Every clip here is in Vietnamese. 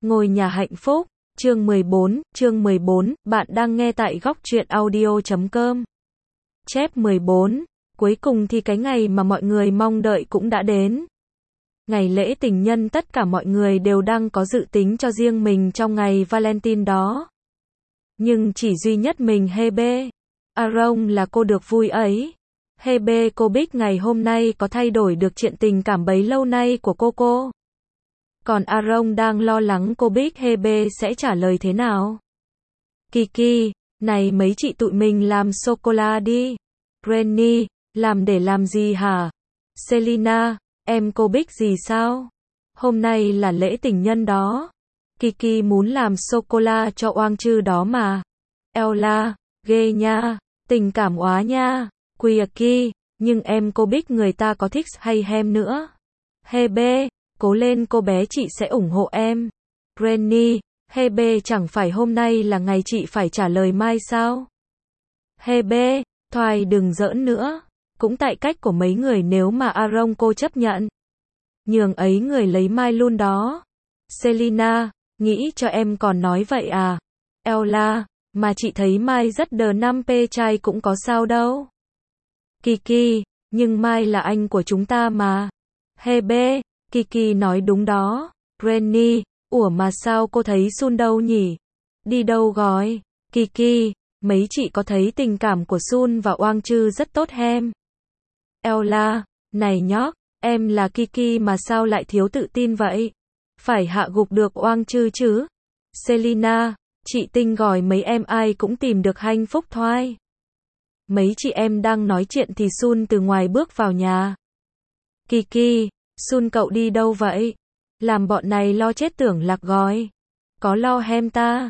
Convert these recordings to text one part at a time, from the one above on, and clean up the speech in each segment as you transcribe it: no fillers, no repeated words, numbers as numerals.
Ngôi nhà hạnh phúc, chương 14, bạn đang nghe tại góc truyện audio.com. Chép 14, cuối cùng thì cái ngày mà mọi người mong đợi cũng đã đến. Ngày lễ tình nhân tất cả mọi người đều đang có dự tính cho riêng mình trong ngày Valentine đó. Nhưng chỉ duy nhất mình Hebe Aaron là cô được vui ấy. Hebe cô biết ngày hôm nay có thay đổi được chuyện tình cảm bấy lâu nay của cô. Còn Aaron đang lo lắng cô biết Hebe sẽ trả lời thế nào. Kiki, này mấy chị tụi mình làm sô-cô-la đi. Rennie, làm để làm gì hả? Selina, em cô biết gì sao? Hôm nay là lễ tình nhân đó. Kiki muốn làm sô-cô-la cho oang chư đó mà. Ella, ghê nha, tình cảm quá nha. Quirky, nhưng em cô biết người ta có thích hay hem nữa. Hebe, cố lên cô bé, chị sẽ ủng hộ em. Rennie, Hebe chẳng phải hôm nay là ngày chị phải trả lời mai sao? Hebe, Thoại đừng giỡn nữa. Cũng tại cách của mấy người nếu mà Aaron cô chấp nhận. Nhường ấy người lấy mai luôn đó. Selina, nghĩ cho em còn nói vậy à? Ella, mà chị thấy mai rất đờ 5p trai cũng có sao đâu. Kiki, nhưng mai là anh của chúng ta mà. Hebe, Kiki nói đúng đó. Rennie, ủa mà sao cô thấy Sun đâu nhỉ? Đi đâu gói? Kiki, mấy chị có thấy tình cảm của Sun và Oang Chư rất tốt hem? Ella, này nhóc, em là Kiki mà sao lại thiếu tự tin vậy? Phải hạ gục được Oang Chư chứ? Selina, chị tinh gọi mấy em ai cũng tìm được hạnh phúc thoai. Mấy chị em đang nói chuyện thì Sun từ ngoài bước vào nhà. Kiki, Sun cậu đi đâu vậy? Làm bọn này lo chết tưởng lạc gói. Có lo hem ta?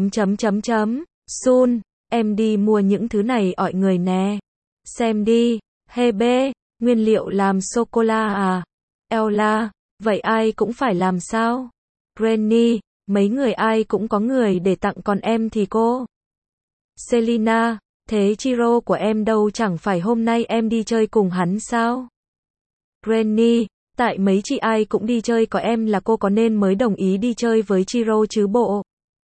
Sun, em đi mua những thứ này ỏi người nè. Xem đi. Hebe, nguyên liệu làm sô-cô-la à? Ella, vậy ai cũng phải làm sao? Rennie, mấy người ai cũng có người để tặng còn em thì cô. Selina, thế Chiro của em đâu, chẳng phải hôm nay em đi chơi cùng hắn sao? Rennie, tại mấy chị ai cũng đi chơi có em là cô có nên mới đồng ý đi chơi với Chiro chứ bộ.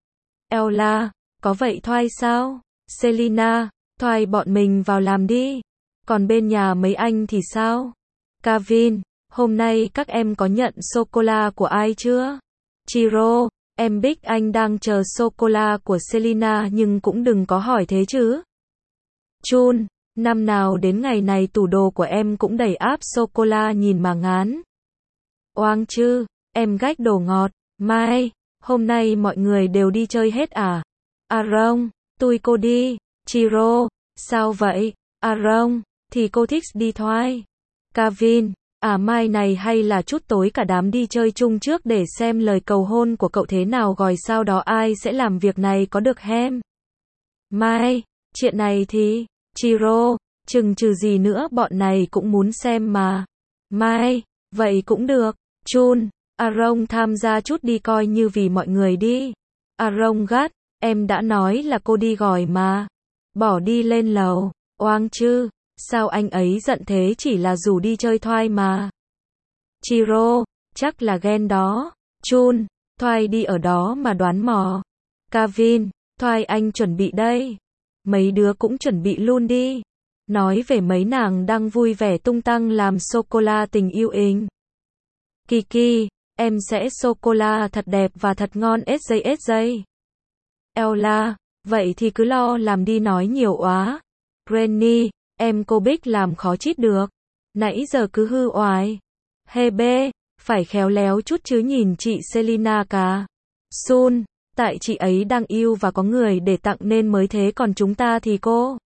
Ella, có vậy thoai sao? Selina, thoai bọn mình vào làm đi. Còn bên nhà mấy anh thì sao? Kevin, hôm nay các em có nhận sô-cô-la của ai chưa? Chiro, em biết anh đang chờ sô-cô-la của Selina nhưng cũng đừng có hỏi thế chứ. Chun, năm nào đến ngày này tủ đồ của em cũng đầy áp sô-cô-la nhìn mà ngán. Oang Chư, em gách đồ ngọt. Mai, hôm nay mọi người đều đi chơi hết à? Aaron, tui cô đi. Chiro, sao vậy? Aaron, thì cô thích đi thoai. Kevin, mai này hay là chút tối cả đám đi chơi chung trước để xem lời cầu hôn của cậu thế nào rồi sau đó ai sẽ làm việc này có được hem? Mai, chuyện này thì, Chiro, chừng trừ gì nữa bọn này cũng muốn xem mà. Mai, vậy cũng được. Chun, Aaron tham gia chút đi coi như vì mọi người đi. Aaron gắt, em đã nói là cô đi gọi mà. Bỏ đi lên lầu. Oang Chư, sao anh ấy giận thế, chỉ là rủ đi chơi thoai mà. Chiro, chắc là ghen đó. Chun, thoai đi ở đó mà đoán mò. Kevin, thoai anh chuẩn bị đây. Mấy đứa cũng chuẩn bị luôn đi. Nói về mấy nàng đang vui vẻ tung tăng làm sô-cô-la tình yêu inh. Kiki, em sẽ sô-cô-la thật đẹp và thật ngon SJ. Ella, vậy thì cứ lo làm đi nói nhiều quá. Rennie, em cô biết làm khó chít được. Nãy giờ cứ hư oai. Hebe, phải khéo léo chút chứ nhìn chị Selina cả. Sun, tại chị ấy đang yêu và có người để tặng nên mới thế còn chúng ta thì cô.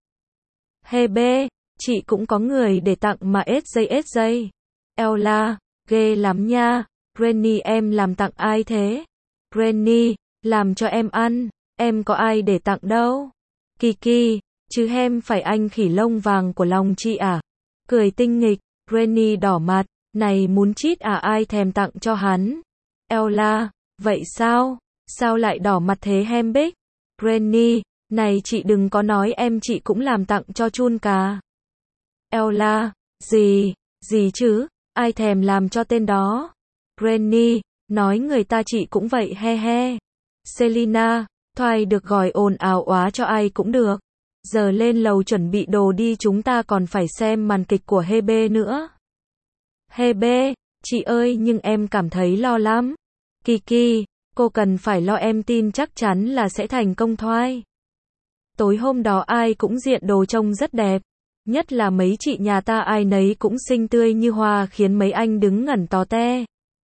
Hebe, chị cũng có người để tặng mà SJ. Ella, ghê lắm nha. Rennie, em làm tặng ai thế? Rennie, làm cho em ăn. Em có ai để tặng đâu. Kiki, chứ hem phải anh khỉ lông vàng của lòng chị à? Cười tinh nghịch. Rennie đỏ mặt. Này muốn chít à, ai thèm tặng cho hắn? Ella, vậy sao? Sao lại đỏ mặt thế hem bích? Rennie, này chị đừng có nói em, chị cũng làm tặng cho Chun cả. Ella, gì chứ? Ai thèm làm cho tên đó? Rennie, Nói người ta chị cũng vậy he he. Selina, thoại được gọi ồn ào quá cho ai cũng được. Giờ lên lầu chuẩn bị đồ đi, chúng ta còn phải xem màn kịch của Hebe nữa. Hebe, chị ơi nhưng em cảm thấy lo lắm. Kiki, cô cần phải lo, em tin chắc chắn là sẽ thành công thoai. Tối hôm đó ai cũng diện đồ trông rất đẹp. Nhất là mấy chị nhà ta ai nấy cũng xinh tươi như hoa khiến mấy anh đứng ngẩn tó te.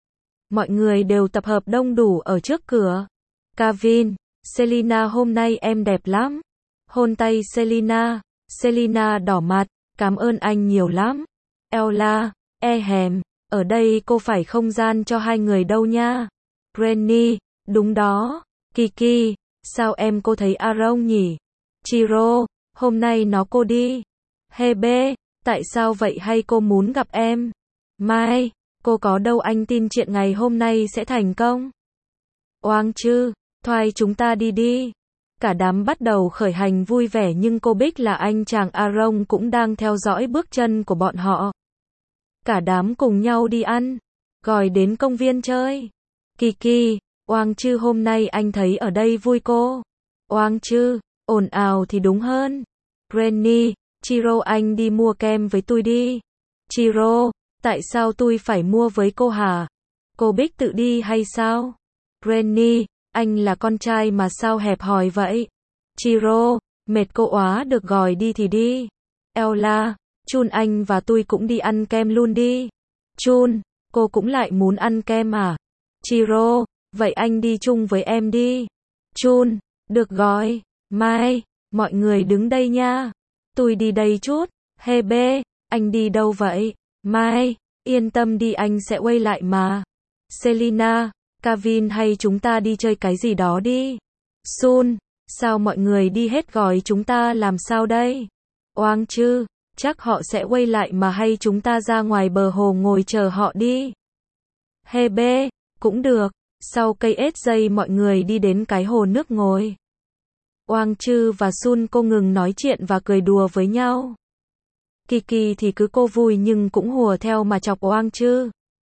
Mọi người đều tập hợp đông đủ ở trước cửa. Kevin, Selina hôm nay em đẹp lắm. Hôn tay Selina. Selina đỏ mặt, cảm ơn anh nhiều lắm. Ella, hèm, ở đây cô phải không gian cho hai người đâu nha. Granny, đúng đó. Kiki, sao em cô thấy Aaron nhỉ? Chiro, hôm nay nó cô đi. Hebe, tại sao vậy hay cô muốn gặp em? Mai, cô có đâu anh tin chuyện ngày hôm nay sẽ thành công. Oang chứ, thoai chúng ta đi đi. Cả đám bắt đầu khởi hành vui vẻ nhưng cô biết là anh chàng Aaron cũng đang theo dõi bước chân của bọn họ. Cả đám cùng nhau đi ăn, gọi đến công viên chơi. Kiki, Oang chứ hôm nay anh thấy ở đây vui cô. Oang chứ, ồn ào thì đúng hơn. Granny, Chiro anh đi mua kem với tôi đi. Chiro, tại sao tôi phải mua với cô hả? Cô Bích tự đi hay sao? Granny, anh là con trai mà sao hẹp hòi vậy? Chiro, mệt cô quá được gọi đi thì đi. Ella, Chun anh và tôi cũng đi ăn kem luôn đi. Chun, cô cũng lại muốn ăn kem à? Chiro, vậy anh đi chung với em đi. Chun, được gọi. Mai, mọi người đứng đây nha. Tôi đi đây chút. Hebe, anh đi đâu vậy? Mai, yên tâm đi anh sẽ quay lại mà. Selina, Kevin hay chúng ta đi chơi cái gì đó đi. Sun, sao mọi người đi hết gọi chúng ta làm sao đây? Oang chứ, chắc họ sẽ quay lại mà hay chúng ta ra ngoài bờ hồ ngồi chờ họ đi. Hebe, cũng được, sau cây ết dây mọi người đi đến cái hồ nước ngồi. Oang Chư và Sun cô ngừng nói chuyện và cười đùa với nhau. Kiki thì cứ cô vui nhưng cũng hùa theo mà chọc Oang Chư.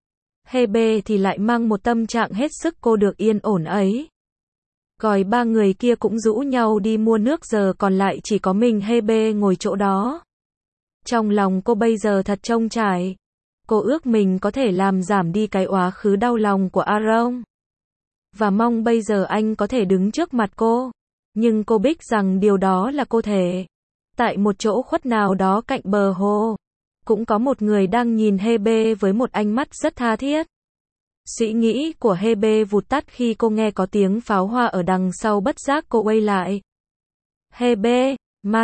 Hebe thì lại mang một tâm trạng hết sức cô được yên ổn ấy. Gọi ba người kia cũng rũ nhau đi mua nước, giờ còn lại chỉ có mình Hebe ngồi chỗ đó. Trong lòng cô bây giờ thật trống trải. Cô ước mình có thể làm giảm đi cái quá khứ đau lòng của Aaron. Và mong bây giờ anh có thể đứng trước mặt cô. Nhưng cô biết rằng điều đó là cô thể. Tại một chỗ khuất nào đó cạnh bờ hồ, cũng có một người đang nhìn Hebe với một ánh mắt rất tha thiết. Suy nghĩ của Hebe vụt tắt khi cô nghe có tiếng pháo hoa ở đằng sau, bất giác cô quay lại. Hebe,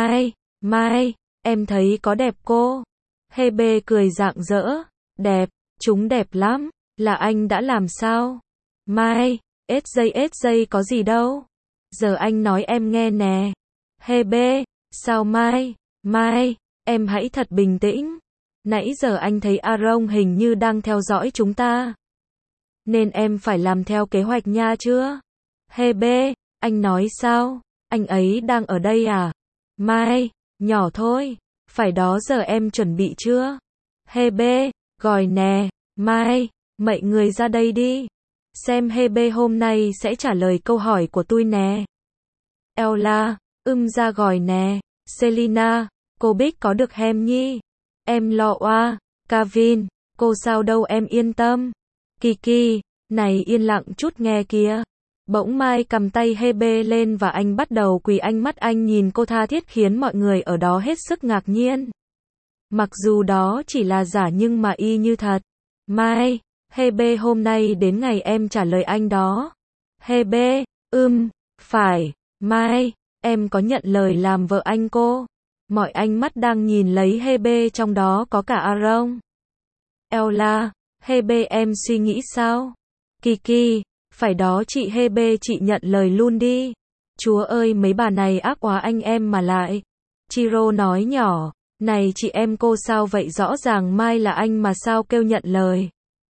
Mai, em thấy có đẹp cô. Hebe cười rạng rỡ. Đẹp, chúng đẹp lắm. Là anh đã làm sao? Mai, ết dây có gì đâu. Giờ anh nói em nghe nè. Hebe, sao Mai, em hãy thật bình tĩnh. Nãy giờ anh thấy Aaron hình như đang theo dõi chúng ta. Nên em phải làm theo kế hoạch nha chưa? Hebe, anh nói sao? Anh ấy đang ở đây à? Mai, nhỏ thôi. Phải đó, giờ em chuẩn bị chưa? Hebe, gọi nè. Mai, mậy người ra đây đi. Xem Hebe hôm nay sẽ trả lời câu hỏi của tôi nè. Ella, ra gọi nè. Selina, cô biết có được hem nhi. Em lo oa. Kevin, cô sao đâu em yên tâm. Kiki, này yên lặng chút nghe kìa. Bỗng Mai cầm tay Hebe lên và anh bắt đầu quỳ, ánh mắt anh nhìn cô tha thiết khiến mọi người ở đó hết sức ngạc nhiên. Mặc dù đó chỉ là giả nhưng mà y như thật. Mai, Hebe hôm nay đến ngày em trả lời anh đó. Hebe, phải. Mai, em có nhận lời làm vợ anh cô? Mọi ánh mắt đang nhìn lấy Hebe, trong đó có cả Aaron. Ella, Hebe em suy nghĩ sao? Kiki, phải đó chị Hebe, chị nhận lời luôn đi. Chúa ơi mấy bà này ác quá anh em mà lại. Chiro nói nhỏ, này chị em cô sao vậy, rõ ràng Mai là anh mà sao kêu nhận lời.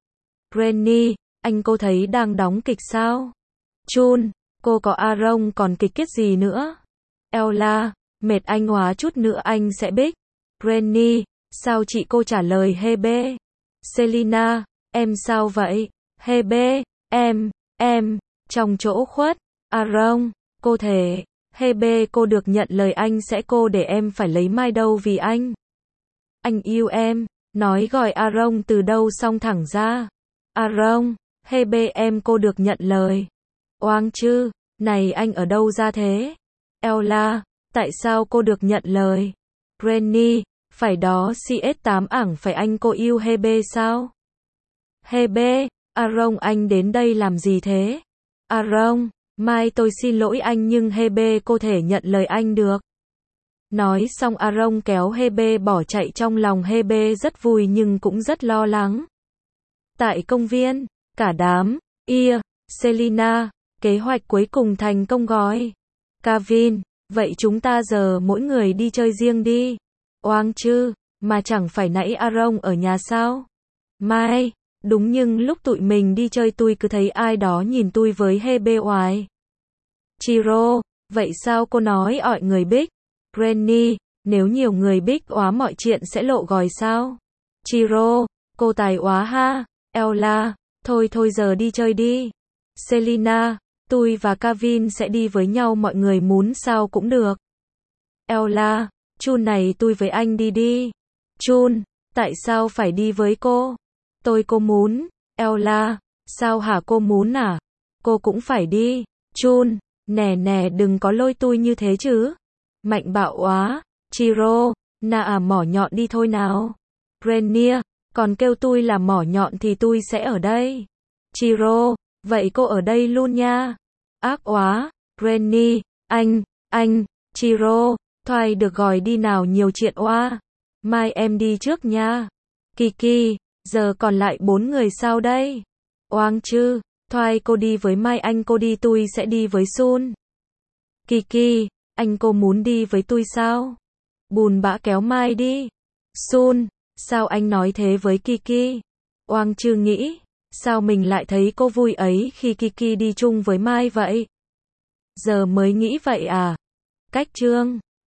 Granny, anh cô thấy đang đóng kịch sao? Chun, cô có Aaron còn kịch kết gì nữa? Ella, mệt anh hóa chút nữa anh sẽ biết. Granny, sao chị cô trả lời Hebe? Selina, em sao vậy? Hebe, Em, trong chỗ khuất. Aaron, cô thề. Hebe cô được nhận lời anh sẽ cô để em phải lấy Mai đâu vì anh. Anh yêu em. Nói gọi Aaron từ đâu xong thẳng ra. Aaron, Hebe em cô được nhận lời. Oang chứ, này anh ở đâu ra thế? Ella, tại sao cô được nhận lời? Granny, phải đó CS8 ảng phải anh cô yêu Hebe sao? Hebe, Aaron anh đến đây làm gì thế? Aaron, Mai tôi xin lỗi anh nhưng Hebe cô thể nhận lời anh được. Nói xong Aaron kéo Hebe bỏ chạy trong lòng Hebe rất vui nhưng cũng rất lo lắng. Tại công viên, cả đám, Selina, kế hoạch cuối cùng thành công gói. Kevin, vậy chúng ta giờ mỗi người đi chơi riêng đi. Oang chứ, mà chẳng phải nãy Aaron ở nhà sao? Mai, đúng nhưng lúc tụi mình đi chơi tôi cứ thấy ai đó nhìn tôi với Hebe hoài. Chiro, vậy sao cô nói mọi người biết? Granny, nếu nhiều người biết óa mọi chuyện sẽ lộ gòi sao? Chiro, cô tài óa ha. Ella, thôi giờ đi chơi đi. Selina, tôi và Kevin sẽ đi với nhau mọi người muốn sao cũng được. Ella, Chun này tôi với anh đi. Chun, tại sao phải đi với cô? Cô muốn. Ella, sao hả cô muốn à? Cô cũng phải đi. Chun, nè đừng có lôi tôi như thế chứ. Mạnh bạo quá. Chiro, mỏ nhọn đi thôi nào. Grenier, còn kêu tôi là mỏ nhọn thì tôi sẽ ở đây. Chiro, vậy cô ở đây luôn nha. Ác quá. Granny, anh, Chiro, thoại được gọi đi nào nhiều chuyện oa. Mai em đi trước nha. Kiki, giờ còn lại 4 người sao đây? Oang chứ, thoại cô đi với Mai anh cô đi tôi sẽ đi với Sun. Kiki, anh cô muốn đi với tôi sao? Bùn bã kéo Mai đi. Sun, sao anh nói thế với Kiki? Oang chưa nghĩ, sao mình lại thấy cô vui ấy khi Kiki đi chung với Mai vậy? Giờ mới nghĩ vậy à? Cách chương